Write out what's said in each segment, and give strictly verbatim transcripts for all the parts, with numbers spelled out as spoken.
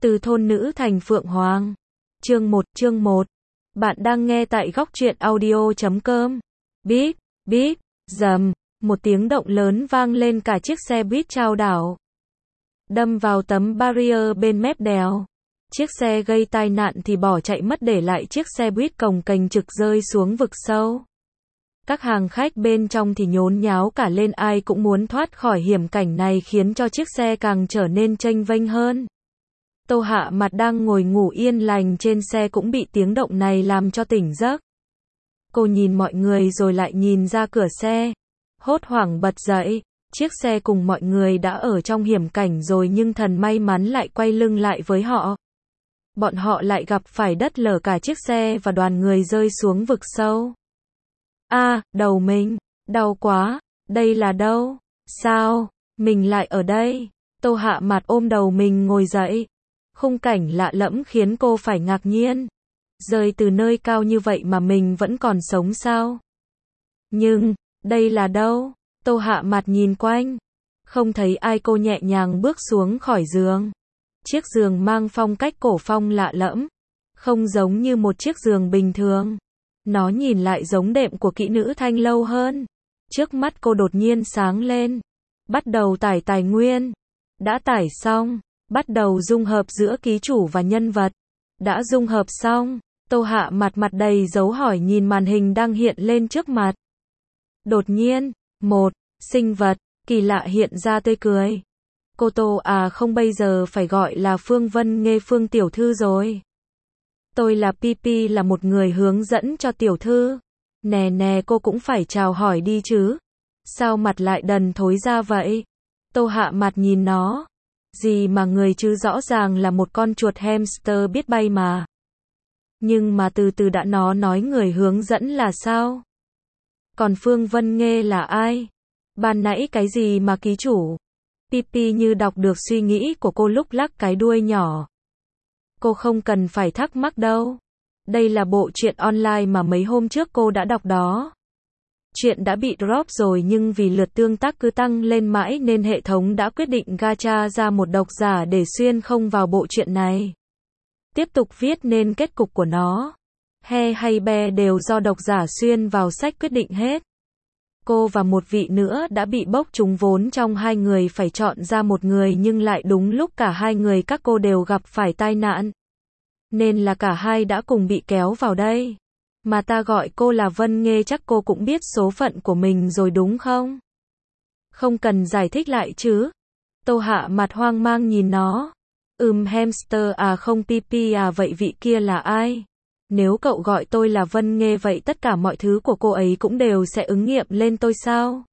Từ thôn nữ thành phượng hoàng. Chương một, chương một. Bạn đang nghe tại góc truyện audio chấm com. Bíp, bíp, rầm, một tiếng động lớn vang lên, cả chiếc xe buýt chao đảo, đâm vào tấm barrier bên mép đèo. Chiếc xe gây tai nạn thì bỏ chạy mất, để lại chiếc xe buýt cồng kềnh trực rơi xuống vực sâu. Các hàng khách bên trong thì nhốn nháo cả lên, ai cũng muốn thoát khỏi hiểm cảnh này, khiến cho chiếc xe càng trở nên chênh vênh hơn. Tô Hạ Mặt đang ngồi ngủ yên lành trên xe cũng bị tiếng động này làm cho tỉnh giấc. Cô nhìn mọi người rồi lại nhìn ra cửa xe, hốt hoảng bật dậy. Chiếc xe cùng mọi người đã ở trong hiểm cảnh rồi, nhưng thần may mắn lại quay lưng lại với họ. Bọn họ lại gặp phải đất lở, cả chiếc xe và đoàn người rơi xuống vực sâu. A, à, đầu mình, đau quá, đây là đâu? Sao, mình lại ở đây? Tô Hạ Mặt ôm đầu mình ngồi dậy. Khung cảnh lạ lẫm khiến cô phải ngạc nhiên. Rơi từ nơi cao như vậy mà mình vẫn còn sống sao? Nhưng, đây là đâu? Tô Hạ Mặt nhìn quanh, không thấy ai, cô nhẹ nhàng bước xuống khỏi giường. Chiếc giường mang phong cách cổ phong lạ lẫm, không giống như một chiếc giường bình thường. Nó nhìn lại giống đệm của kỹ nữ Thanh Lâu hơn. Trước mắt cô đột nhiên sáng lên. Bắt đầu tải tài nguyên. Đã tải xong. Bắt đầu dung hợp giữa ký chủ và nhân vật. Đã dung hợp xong. Tô Hạ Mặt mặt đầy dấu hỏi nhìn màn hình đang hiện lên trước mặt. Đột nhiên, một sinh vật kỳ lạ hiện ra tươi cười. Cô Tô à, không, bây giờ phải gọi là Phương Vân Nghê, Phương tiểu thư rồi. Tôi là Pipi, là một người hướng dẫn cho tiểu thư. Nè nè, cô cũng phải chào hỏi đi chứ. Sao mặt lại đần thối ra vậy? Tô Hạ Mặt nhìn nó. Gì mà người chứ, rõ ràng là một con chuột hamster biết bay mà. Nhưng mà từ từ đã, nó nói người hướng dẫn là sao? Còn Phương Vân Nghê là ai? Ban nãy cái gì mà ký chủ? Pipi như đọc được suy nghĩ của cô, lúc lắc cái đuôi nhỏ. Cô không cần phải thắc mắc đâu. Đây là bộ truyện online mà mấy hôm trước cô đã đọc đó. Chuyện đã bị drop rồi, nhưng vì lượt tương tác cứ tăng lên mãi nên hệ thống đã quyết định gacha ra một độc giả để xuyên không vào bộ truyện này. Tiếp tục viết nên kết cục của nó, he hay be, đều do độc giả xuyên vào sách quyết định hết. Cô và một vị nữa đã bị bốc trúng, vốn trong hai người phải chọn ra một người, nhưng lại đúng lúc cả hai người các cô đều gặp phải tai nạn. Nên là cả hai đã cùng bị kéo vào đây. Mà ta gọi cô là Vân Nghê, chắc cô cũng biết số phận của mình rồi đúng không? Không cần giải thích lại chứ? Tô Hạ Mặt hoang mang nhìn nó. Ừm, hamster à, không, Pipi à, vậy vị kia là ai? Nếu cậu gọi tôi là Vân Nghê, vậy tất cả mọi thứ của cô ấy cũng đều sẽ ứng nghiệm lên tôi sao?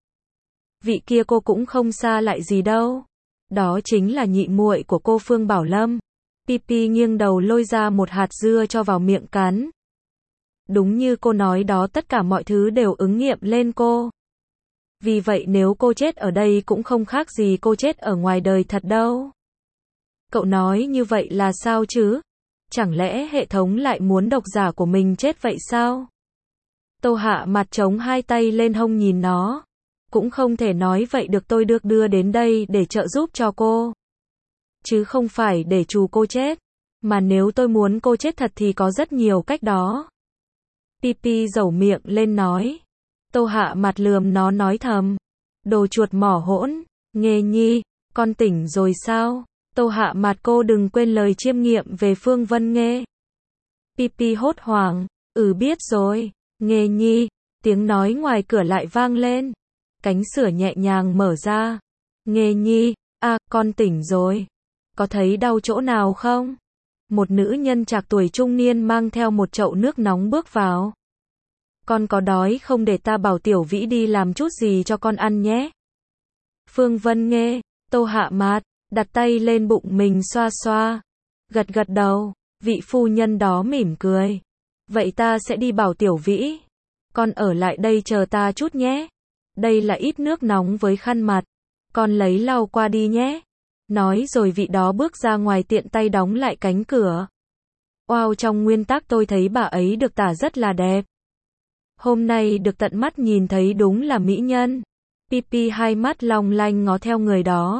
Vị kia cô cũng không xa lại gì đâu. Đó chính là nhị muội của cô, Phương Bảo Lâm. Pipi nghiêng đầu lôi ra một hạt dưa cho vào miệng cắn. Đúng như cô nói đó, tất cả mọi thứ đều ứng nghiệm lên cô. Vì vậy nếu cô chết ở đây cũng không khác gì cô chết ở ngoài đời thật đâu. Cậu nói như vậy là sao chứ? Chẳng lẽ hệ thống lại muốn độc giả của mình chết vậy sao? Tô Hạ Mặt chống hai tay lên hông nhìn nó. Cũng không thể nói vậy được, tôi được đưa đến đây để trợ giúp cho cô, chứ không phải để trù cô chết. Mà nếu tôi muốn cô chết thật thì có rất nhiều cách đó. Pipi dẩu miệng lên nói. Tô Hạ Mặt lườm nó nói thầm. Đồ chuột mỏ hỗn. Nghê nhi, con tỉnh rồi sao? Tô Hạ Mặt, cô đừng quên lời chiêm nghiệm về Phương Vân Nghê. Pipi hốt hoảng. Ừ, biết rồi. Nghê nhi. Tiếng nói ngoài cửa lại vang lên. Cánh sửa nhẹ nhàng mở ra. Nghê nhi, à, con tỉnh rồi. Có thấy đau chỗ nào không? Một nữ nhân trạc tuổi trung niên mang theo một chậu nước nóng bước vào. Con có đói không, để ta bảo Tiểu Vĩ đi làm chút gì cho con ăn nhé. Phương Vân Nghê. Tô Hạ Mặt đặt tay lên bụng mình xoa xoa, gật gật đầu. Vị phu nhân đó mỉm cười. Vậy ta sẽ đi bảo Tiểu Vĩ. Con ở lại đây chờ ta chút nhé. Đây là ít nước nóng với khăn mặt. Con lấy lau qua đi nhé. Nói rồi vị đó bước ra ngoài, tiện tay đóng lại cánh cửa. Wow, trong nguyên tắc tôi thấy bà ấy được tả rất là đẹp. Hôm nay được tận mắt nhìn thấy đúng là mỹ nhân. Pipi hai mắt long lanh ngó theo người đó.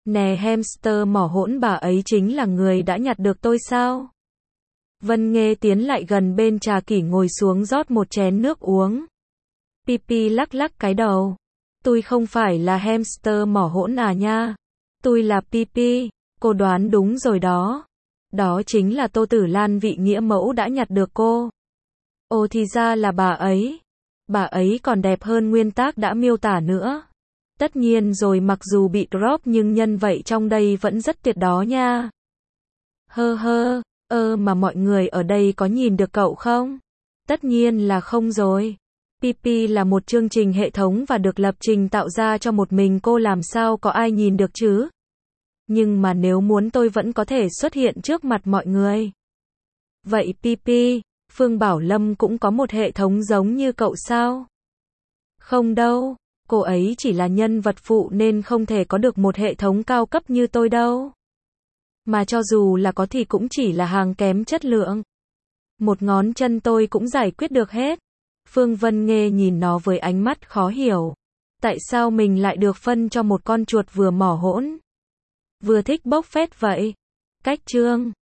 Nè hamster mỏ hỗn, bà ấy chính là người đã nhặt được tôi sao? Vân Nghê tiến lại gần bên Trà Kỷ ngồi xuống rót một chén nước uống. Pipi lắc lắc cái đầu. Tôi không phải là hamster mỏ hỗn à nha. Tôi là Pipi, cô đoán đúng rồi đó. Đó chính là Tô Tử Lan, vị nghĩa mẫu đã nhặt được cô. Ồ, thì ra là bà ấy. Bà ấy còn đẹp hơn nguyên tác đã miêu tả nữa. Tất nhiên rồi, mặc dù bị crop nhưng nhân vậy trong đây vẫn rất tuyệt đó nha. Hơ hơ, ơ mà mọi người ở đây có nhìn được cậu không? Tất nhiên là không rồi. Pipi là một chương trình hệ thống và được lập trình tạo ra cho một mình cô, làm sao có ai nhìn được chứ? Nhưng mà nếu muốn tôi vẫn có thể xuất hiện trước mặt mọi người. Vậy Pipi, Phương Bảo Lâm cũng có một hệ thống giống như cậu sao? Không đâu, cô ấy chỉ là nhân vật phụ nên không thể có được một hệ thống cao cấp như tôi đâu. Mà cho dù là có thì cũng chỉ là hàng kém chất lượng. Một ngón chân tôi cũng giải quyết được hết. Phương Vân Nghê nhìn nó với ánh mắt khó hiểu. Tại sao mình lại được phân cho một con chuột vừa mỏ hỗn, vừa thích bốc phét vậy? Cách chương